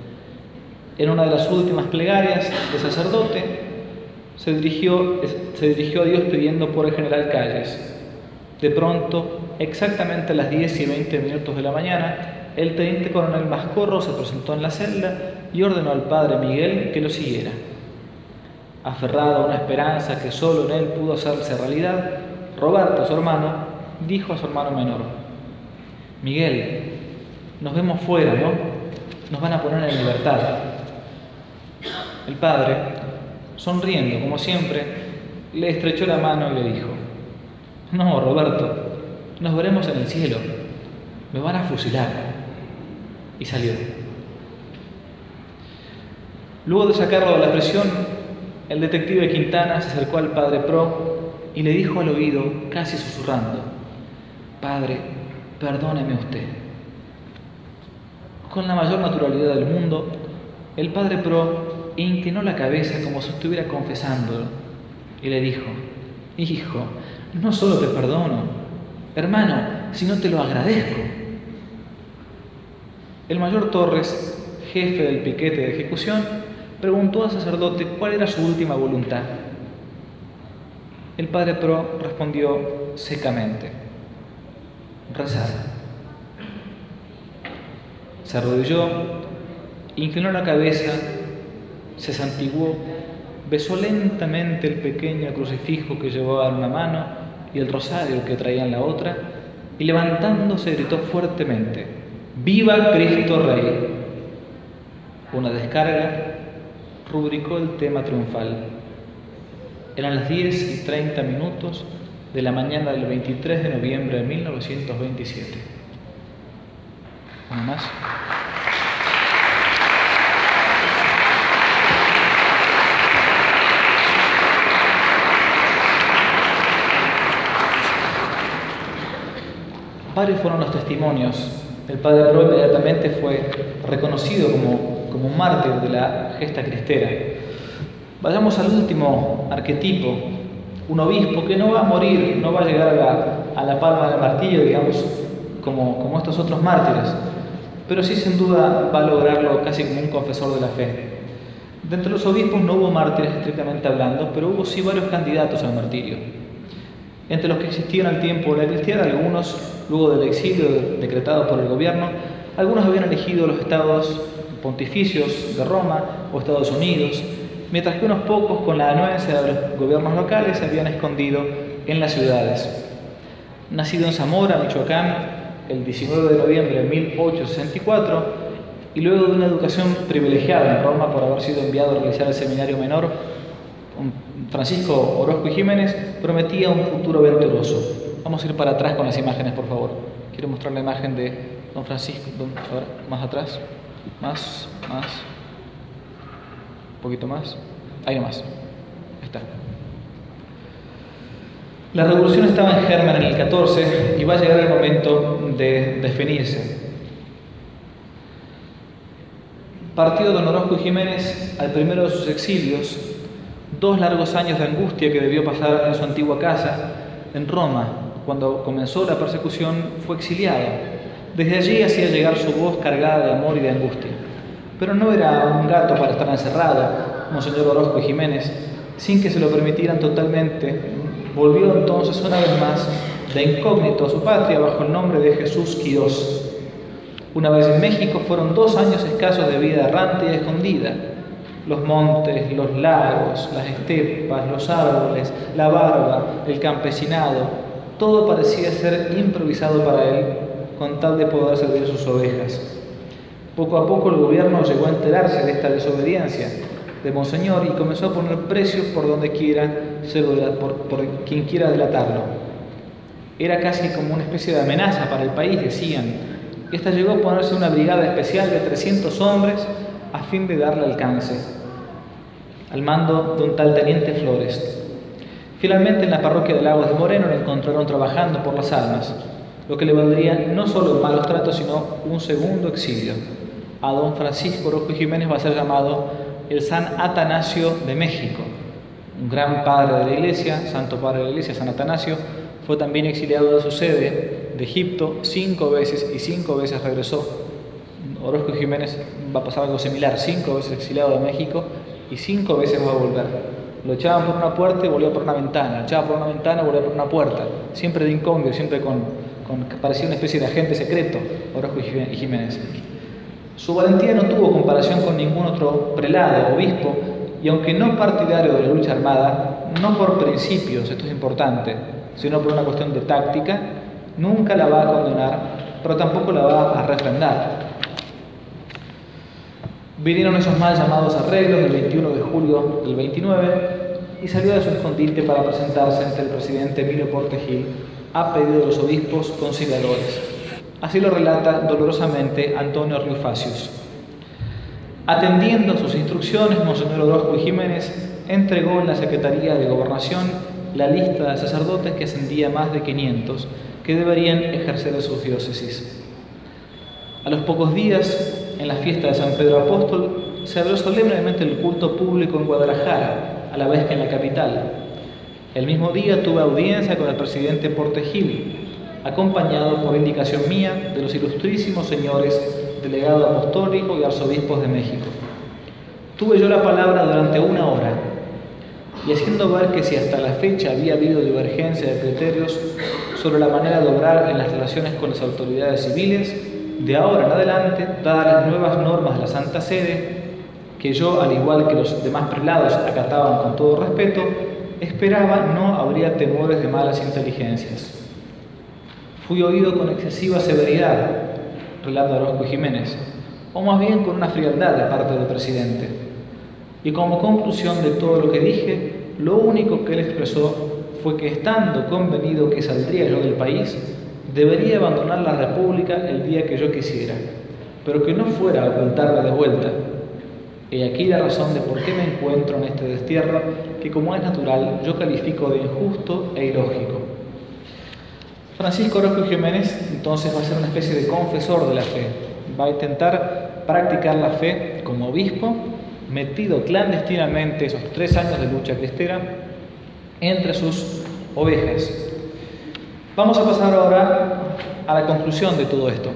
En una de las últimas plegarias del sacerdote se dirigió, se dirigió a Dios pidiendo por el general Calles. De pronto, exactamente a las diez y veinte minutos de la mañana, el teniente coronel Mascorro se presentó en la celda y ordenó al padre Miguel que lo siguiera. Aferrado a una esperanza que solo en él pudo hacerse realidad, Roberto, su hermano, dijo a su hermano menor: Miguel, nos vemos fuera, ¿no? Nos van a poner en libertad. El padre, sonriendo como siempre, le estrechó la mano y le dijo: no, Roberto, nos veremos en el cielo, me van a fusilar. Y salió. Luego de sacarlo de la prisión, el detective Quintana se acercó al padre Pro y le dijo al oído, casi susurrando: Padre, perdóneme usted. Con la mayor naturalidad del mundo, el padre Pro inclinó la cabeza como si estuviera confesándolo y le dijo: Hijo, no solo te perdono, hermano, sino te lo agradezco. El mayor Torres, jefe del piquete de ejecución, preguntó al sacerdote cuál era su última voluntad. El padre Pro respondió secamente: rezar. Se arrodilló, inclinó la cabeza, se santiguó, besó lentamente el pequeño crucifijo que llevaba en una mano y el rosario que traía en la otra, y levantándose gritó fuertemente: ¡Viva Cristo Rey! Una descarga rubricó el tema triunfal. Eran las diez y treinta minutos de la mañana del veintitrés de noviembre de mil novecientos veintisiete. ¿Una más? Varios fueron los testimonios. El padre Pro inmediatamente fue reconocido como, como un mártir de la gesta cristera. Vayamos al último arquetipo, un obispo que no va a morir, no va a llegar a la, a la palma del martillo, digamos, como, como estos otros mártires, pero sí sin duda va a lograrlo casi como un confesor de la fe. De entre los obispos no hubo mártires estrictamente hablando, pero hubo sí varios candidatos al martirio. Entre los que existían al tiempo de la cristiana, algunos, luego del exilio decretado por el gobierno, algunos habían elegido los estados pontificios de Roma o Estados Unidos, mientras que unos pocos, con la anuencia de los gobiernos locales, se habían escondido en las ciudades. Nacido en Zamora, Michoacán, el diecinueve de noviembre de mil ochocientos sesenta y cuatro, y luego de una educación privilegiada en Roma por haber sido enviado a realizar el seminario menor, Francisco Orozco y Jiménez prometía un futuro venturoso. Vamos a ir para atrás con las imágenes, por favor. Quiero mostrar la imagen de don Francisco. Don, ahora, más atrás. Más, más. Un poquito más. Ahí nomás. Ahí está. La revolución estaba en germen en el catorce y va a llegar el momento de definirse. Partió don Orozco Jiménez al primero de sus exilios, dos largos años de angustia que debió pasar en su antigua casa, en Roma. Cuando comenzó la persecución fue exiliado. Desde allí hacía llegar su voz cargada de amor y de angustia. Pero no era un gato para estar encerrado, monseñor Orozco Jiménez, sin que se lo permitieran totalmente. Volvió entonces una vez más de incógnito a su patria bajo el nombre de Jesús Quirós. Una vez en México fueron dos años escasos de vida errante y escondida. Los montes, los lagos, las estepas, los árboles, la barba, el campesinado, todo parecía ser improvisado para él con tal de poder servir sus ovejas. Poco a poco el gobierno llegó a enterarse de esta desobediencia de Monseñor y comenzó a poner precios por donde quiera, por, por quien quiera delatarlo. Era casi como una especie de amenaza para el país, decían. Esta llegó a ponerse una brigada especial de trescientos hombres a fin de darle alcance, al mando de un tal teniente Flores. Finalmente en la parroquia de Lagos de Moreno lo encontraron trabajando por las almas, lo que le valdría no solo malos tratos, sino un segundo exilio. A don Francisco Orozco Jiménez va a ser llamado el San Atanasio de México, un gran padre de la Iglesia, santo padre de la Iglesia, San Atanasio. Fue también exiliado de su sede, de Egipto, cinco veces y cinco veces regresó. Orozco Jiménez va a pasar algo similar, cinco veces exiliado de México y cinco veces va a volver. Lo echaban por una puerta y volvió por una ventana, lo echaban por una ventana y volvió por una puerta, siempre de incógnito, siempre con, con parecía una especie de agente secreto, Orozco Jiménez. Su valentía no tuvo comparación con ningún otro prelado o obispo, y aunque no partidario de la lucha armada, no por principios, esto es importante, sino por una cuestión de táctica, nunca la va a condenar, pero tampoco la va a refrendar. Vinieron esos mal llamados arreglos del veintiuno de julio del veintinueve y salió de su escondite para presentarse ante el presidente Emilio Porte Gil a pedido de los obispos conciliadores. Así lo relata dolorosamente Antonio Riufacius. Atendiendo a sus instrucciones, Monseñor Orozco Jiménez entregó en la Secretaría de Gobernación la lista de sacerdotes que ascendía a más de quinientos que deberían ejercer en sus diócesis. A los pocos días, en la fiesta de San Pedro Apóstol, se abrió solemnemente el culto público en Guadalajara, a la vez que en la capital. El mismo día tuve audiencia con el presidente Porte Gil, acompañado por indicación mía de los ilustrísimos señores delegado apostólico y arzobispos de México. Tuve yo la palabra durante una hora, y haciendo ver que si hasta la fecha había habido divergencia de criterios sobre la manera de obrar en las relaciones con las autoridades civiles, de ahora en adelante, dadas las nuevas normas de la Santa Sede, que yo, al igual que los demás prelados, acataban con todo respeto, esperaba no habría temores de malas inteligencias. Fui oído con excesiva severidad, relata Orozco Jiménez, o más bien con una frialdad de parte del presidente. Y como conclusión de todo lo que dije, lo único que él expresó fue que, estando convenido que saldría yo del país, debería abandonar la República el día que yo quisiera, pero que no fuera a ocultarla de vuelta. Y aquí la razón de por qué me encuentro en este destierro, que como es natural, yo califico de injusto e ilógico. Francisco Orozco Jiménez entonces va a ser una especie de confesor de la fe. Va a intentar practicar la fe como obispo, metido clandestinamente esos tres años de lucha cristera entre sus ovejas. Vamos a pasar ahora a la conclusión de todo esto.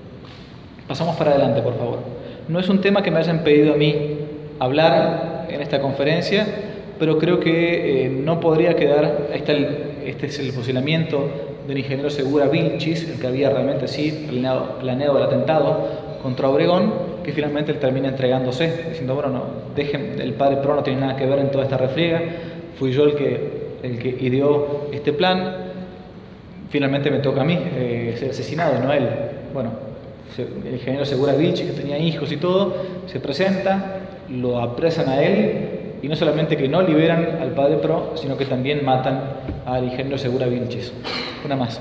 Pasamos para adelante, por favor. No es un tema que me hayan pedido a mí hablar en esta conferencia, pero creo que eh, no podría quedar. Ahí está el, este es el fusilamiento del ingeniero Segura Vilchis, el que había realmente sí planeado, planeado el atentado contra Obregón, que finalmente él termina entregándose, diciendo, bueno, no, dejen, el padre Pro no tiene nada que ver en toda esta refriega, fui yo el que, el que ideó este plan, finalmente me toca a mí eh, ser asesinado, no a él. Bueno, el ingeniero Segura Vilchis, que tenía hijos y todo, se presenta, lo apresan a él, y no solamente que no liberan al padre Pro, sino que también matan al ingeniero Segura Vilchis. Una más.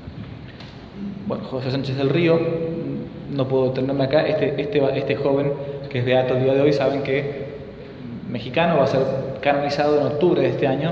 Bueno, José Sánchez del Río, no puedo detenerme acá, este, este, este joven que es beato el día de hoy, saben que mexicano, va a ser canonizado en octubre de este año,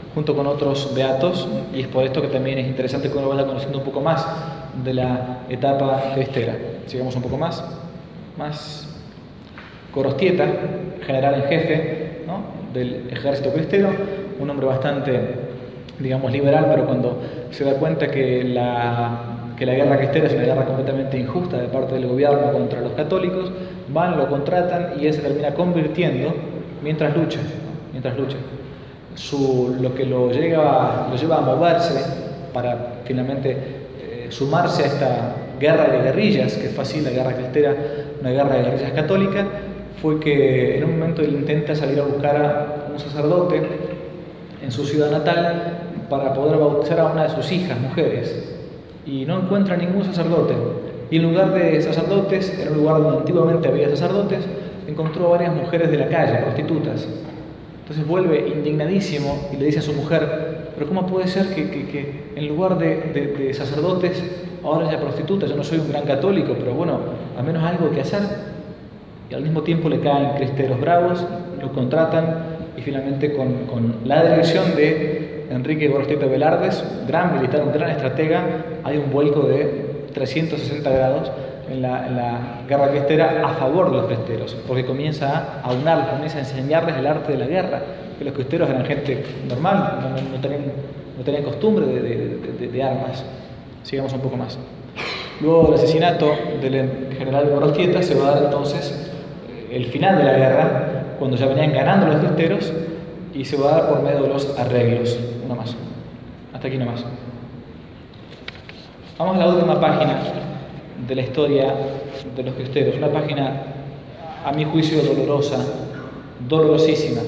junto con otros beatos, y es por esto que también es interesante que uno vaya conociendo un poco más de la etapa cristera. Sigamos un poco más. Más Gorostieta, general en jefe, ¿no?, del ejército cristero, un hombre bastante, digamos, liberal, pero cuando se da cuenta que la, que la guerra cristera es una guerra completamente injusta de parte del gobierno contra los católicos, van, lo contratan y él se termina convirtiendo mientras lucha, ¿no? mientras lucha. Su, lo que lo, llega, lo lleva a moverse para finalmente eh, sumarse a esta guerra de guerrillas, que fue así la guerra cristera, una guerra de guerrillas católica, fue que en un momento él intenta salir a buscar a un sacerdote en su ciudad natal para poder bautizar a una de sus hijas, mujeres, y no encuentra ningún sacerdote. Y en lugar de sacerdotes, en un lugar donde antiguamente había sacerdotes, encontró a varias mujeres de la calle, prostitutas. Entonces vuelve indignadísimo y le dice a su mujer: pero ¿cómo puede ser que, que, que en lugar de, de, de sacerdotes ahora haya prostitutas? Yo no soy un gran católico, pero bueno, al menos algo que hacer. Y al mismo tiempo le caen cristeros bravos, lo contratan y finalmente con, con la dirección de Enrique Gorostieta Velardes, gran militar, un gran estratega, hay un vuelco de trescientos sesenta grados en la, en la guerra cristera a favor de los cristeros, porque comienza a aunarlos, comienza a enseñarles el arte de la guerra, que los cristeros eran gente normal, no, no, no, tenían, no tenían costumbre de, de, de, de armas. Sigamos un poco más. Luego del asesinato del general Gorostieta se va a dar entonces el final de la guerra, cuando ya venían ganando los cristeros, y se va a dar por medio de los arreglos. Uno más. Hasta aquí nomás. Vamos a la última página de la historia de los cristeros. Una página, a mi juicio, dolorosa, dolorosísima.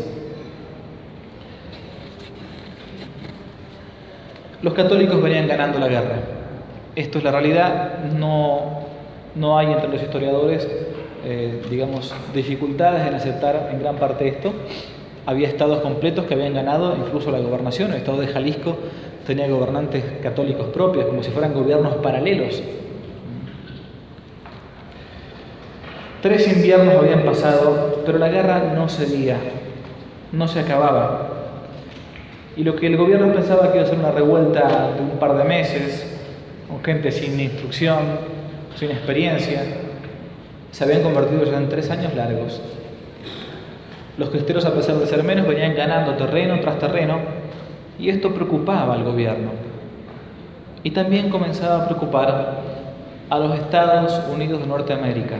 Los católicos venían ganando la guerra. Esto es la realidad. No, no hay entre los historiadores Eh, digamos, dificultades en aceptar en gran parte esto. Había estados completos que habían ganado incluso la gobernación. El estado de Jalisco tenía gobernantes católicos propios, como si fueran gobiernos paralelos. Tres inviernos habían pasado, pero la guerra no cedía, no se acababa. Y lo que el gobierno pensaba que iba a ser una revuelta de un par de meses, con gente sin instrucción, sin experiencia, se habían convertido ya en tres años largos. Los cristeros, a pesar de ser menos, venían ganando terreno tras terreno, y esto preocupaba al gobierno. Y también comenzaba a preocupar a los Estados Unidos de Norteamérica.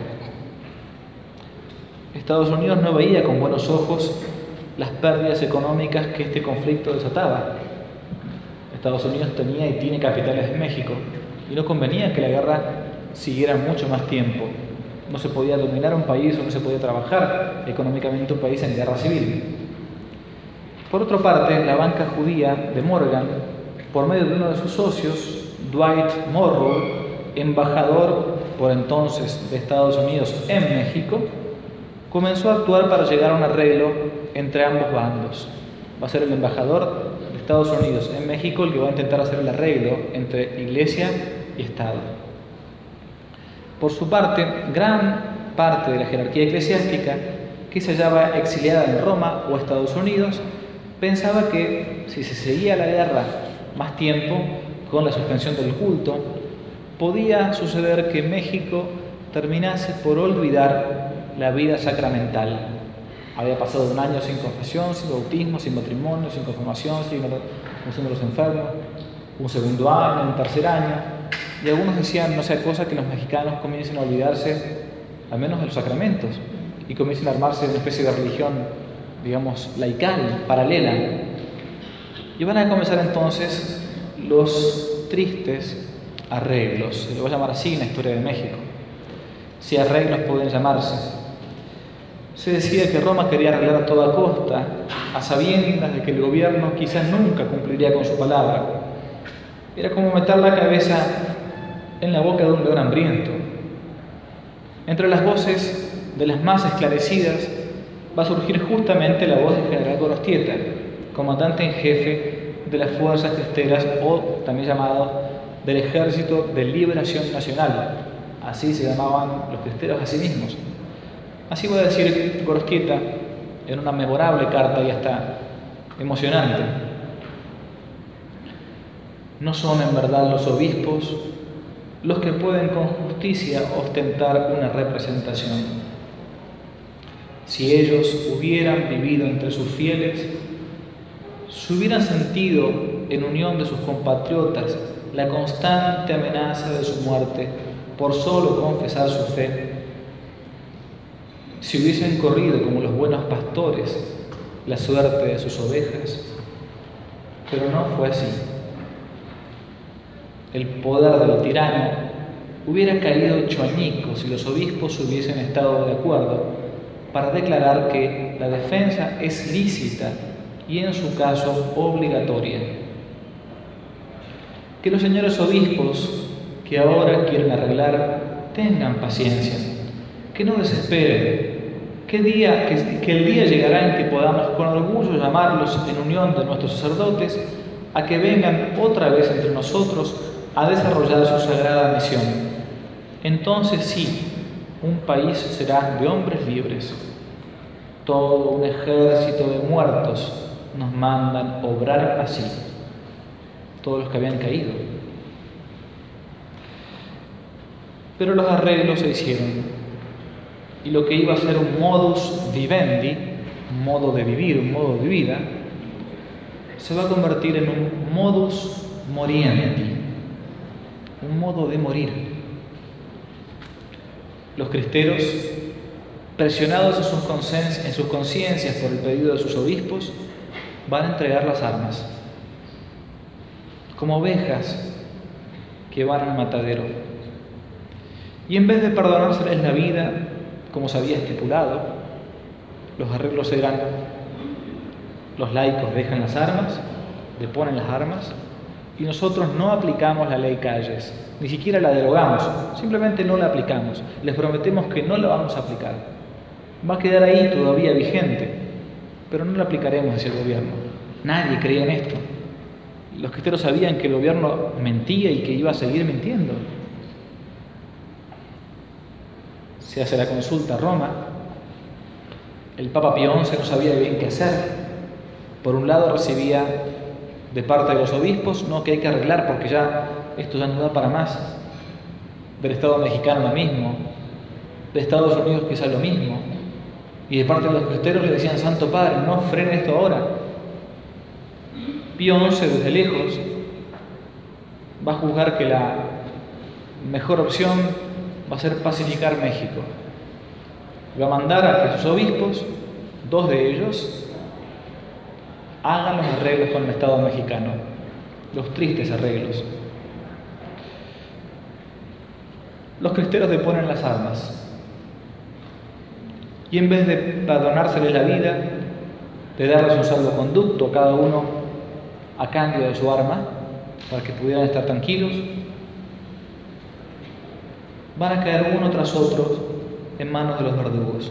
Estados Unidos no veía con buenos ojos las pérdidas económicas que este conflicto desataba. Estados Unidos tenía y tiene capitales en México, y no convenía que la guerra siguiera mucho más tiempo. No se podía dominar un país o no se podía trabajar económicamente un país en guerra civil. Por otra parte, la banca judía de Morgan, por medio de uno de sus socios, Dwight Morrow, embajador por entonces de Estados Unidos en México, comenzó a actuar para llegar a un arreglo entre ambos bandos. Va a ser el embajador de Estados Unidos en México el que va a intentar hacer el arreglo entre Iglesia y Estado. Por su parte, gran parte de la jerarquía eclesiástica, que se hallaba exiliada en Roma o Estados Unidos, pensaba que si se seguía la guerra más tiempo, con la suspensión del culto, podía suceder que México terminase por olvidar la vida sacramental. Había pasado un año sin confesión, sin bautismo, sin matrimonio, sin confirmación, sin unción de los enfermos, un segundo año, un tercer año. Y algunos decían, no sea cosa que los mexicanos comiencen a olvidarse, al menos de los sacramentos, y comiencen a armarse una especie de religión, digamos, laical, paralela. Y van a comenzar entonces los tristes arreglos, se lo voy a llamar así en la historia de México, si arreglos pueden llamarse. Se decía que Roma quería arreglar a toda costa, a sabiendas de que el gobierno quizás nunca cumpliría con su palabra. Era como meter la cabeza en la boca de un león hambriento. Entre las voces de las más esclarecidas va a surgir justamente la voz del general Gorostieta, comandante en jefe de las fuerzas cristeras, o también llamado del Ejército de Liberación Nacional. Así se llamaban los cristeros a sí mismos. Así va a decir Gorostieta en una memorable carta y hasta emocionante. no son en verdad los obispos los que pueden con justicia ostentar una representación. Si ellos hubieran vivido entre sus fieles, si hubieran sentido en unión de sus compatriotas la constante amenaza de su muerte por solo confesar su fe, si hubiesen corrido como los buenos pastores la suerte de sus ovejas, pero no fue así. El poder del tirano hubiera caído hecho añicos si los obispos hubiesen estado de acuerdo para declarar que la defensa es lícita y en su caso obligatoria. Que los señores obispos que ahora quieren arreglar tengan paciencia, que no desesperen, que, día, que, que el día llegará en que podamos con orgullo llamarlos en unión de nuestros sacerdotes a que vengan otra vez entre nosotros a desarrollar su sagrada misión. Entonces sí, un país será de hombres libres. Todo un ejército de muertos nos mandan obrar así, todos los que habían caído. Pero los arreglos se hicieron, y lo que iba a ser un modus vivendi, un modo de vivir, un modo de vida, se va a convertir en un modus moriendi, un modo de morir. Los cristeros, presionados en sus, concien- en sus conciencias por el pedido de sus obispos, van a entregar las armas, como ovejas que van al matadero. Y en vez de perdonárseles la vida, como se había estipulado, los arreglos eran: los laicos dejan las armas, deponen las armas, y nosotros no aplicamos la ley Calles, ni siquiera la derogamos, simplemente no la aplicamos. Les prometemos que no la vamos a aplicar. Va a quedar ahí todavía vigente, pero no la aplicaremos hacia el gobierno. Nadie creía en esto. Los cristeros sabían que el gobierno mentía y que iba a seguir mintiendo. Se hace la consulta a Roma. El Papa Pío once no sabía bien qué hacer. Por un lado recibía de parte de los obispos, no, que hay que arreglar porque ya esto ya no da para más. Del Estado mexicano lo mismo, de Estados Unidos quizá lo mismo. Y de parte de los cristeros le decían: Santo Padre, no frene esto ahora. Pío once desde lejos va a juzgar que la mejor opción va a ser pacificar México. Va a mandar a que sus obispos, dos de ellos, hagan los arreglos con el Estado mexicano, los tristes arreglos. Los cristeros deponen las armas y en vez de perdonárseles la vida, de darles un salvoconducto a cada uno a cambio de su arma, para que pudieran estar tranquilos, van a caer uno tras otro en manos de los verdugos.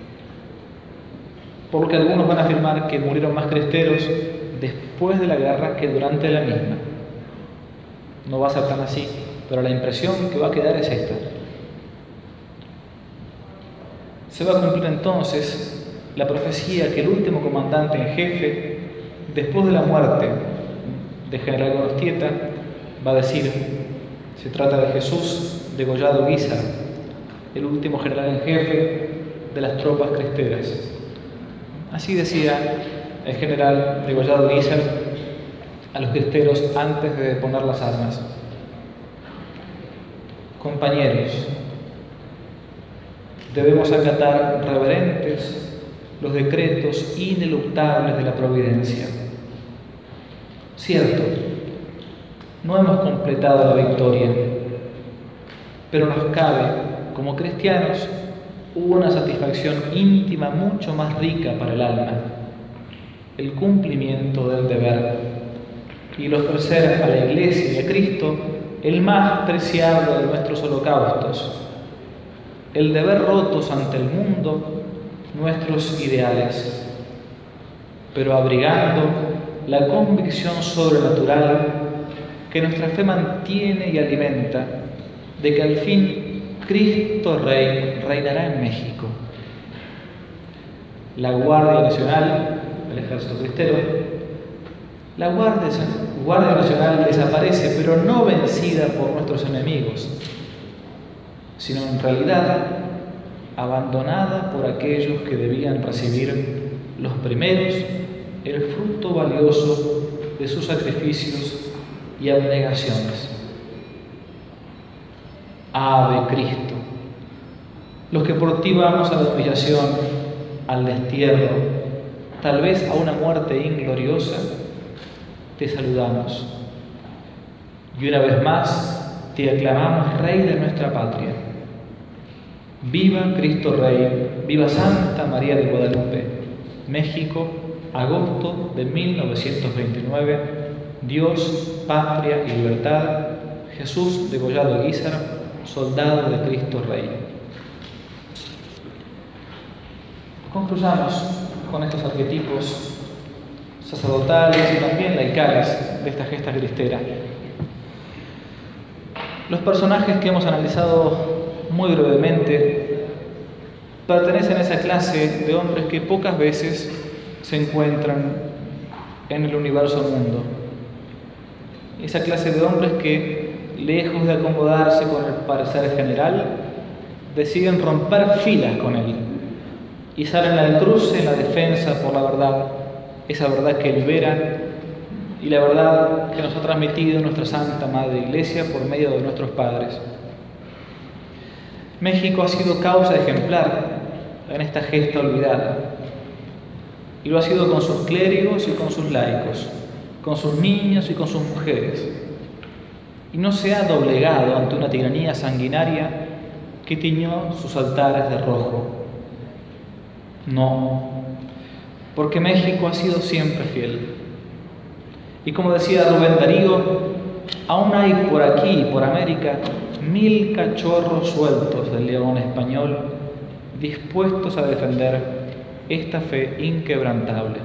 Por lo que algunos van a afirmar que murieron más cristeros después de la guerra que durante la misma. No va a ser tan así, pero la impresión que va a quedar es esta. Se va a cumplir entonces la profecía que el último comandante en jefe, después de la muerte de General Gorostieta, va a decir: se trata de Jesús Degollado Guízar, el último general en jefe de las tropas cristeras. Así decía el general Degollado Guízar a los cristeros antes de deponer las armas: compañeros, debemos acatar reverentes los decretos ineluctables de la providencia. Cierto, no hemos completado la victoria, pero nos cabe, como cristianos, una satisfacción íntima mucho más rica para el alma: el cumplimiento del deber y el ofrecer a la Iglesia y a Cristo el más preciado de nuestros holocaustos, el de ver rotos ante el mundo nuestros ideales, pero abrigando la convicción sobrenatural que nuestra fe mantiene y alimenta, de que al fin Cristo Rey reinará en México. La Guardia Nacional, el Ejército Cristero, La Guardia, Guardia Nacional desaparece, pero no vencida por nuestros enemigos, sino en realidad abandonada por aquellos que debían recibir los primeros el fruto valioso de sus sacrificios y abnegaciones. Ave Cristo, los que por ti vamos a la humillación, al destierro, tal vez a una muerte ingloriosa, te saludamos y una vez más te aclamamos Rey de nuestra patria. Viva Cristo Rey, viva Santa María de Guadalupe. México, agosto de mil novecientos veintinueve, Dios, patria y libertad, Jesús degollado Guízar, soldado de Cristo Rey. Concluyamos con estos arquetipos sacerdotales y también laicales de esta gesta cristera. Los personajes que hemos analizado muy brevemente pertenecen a esa clase de hombres que pocas veces se encuentran en el universo mundo. Esa clase de hombres que, lejos de acomodarse con el parecer general, deciden romper filas con él y salen al cruce en la defensa por la verdad, esa verdad que libera y la verdad que nos ha transmitido nuestra Santa Madre Iglesia por medio de nuestros padres. México ha sido causa ejemplar en esta gesta olvidada, y lo ha sido con sus clérigos y con sus laicos, con sus niños y con sus mujeres, y no se ha doblegado ante una tiranía sanguinaria que tiñó sus altares de rojo. No, porque México ha sido siempre fiel. Y como decía Rubén Darío, aún hay por aquí y por América mil cachorros sueltos del león español dispuestos a defender esta fe inquebrantable.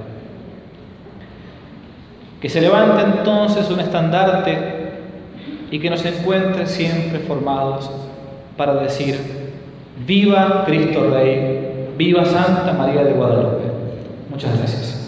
Que se levante entonces un estandarte y que nos encuentre siempre formados para decir: ¡Viva Cristo Rey! ¡Viva Santa María de Guadalupe! Muchas gracias.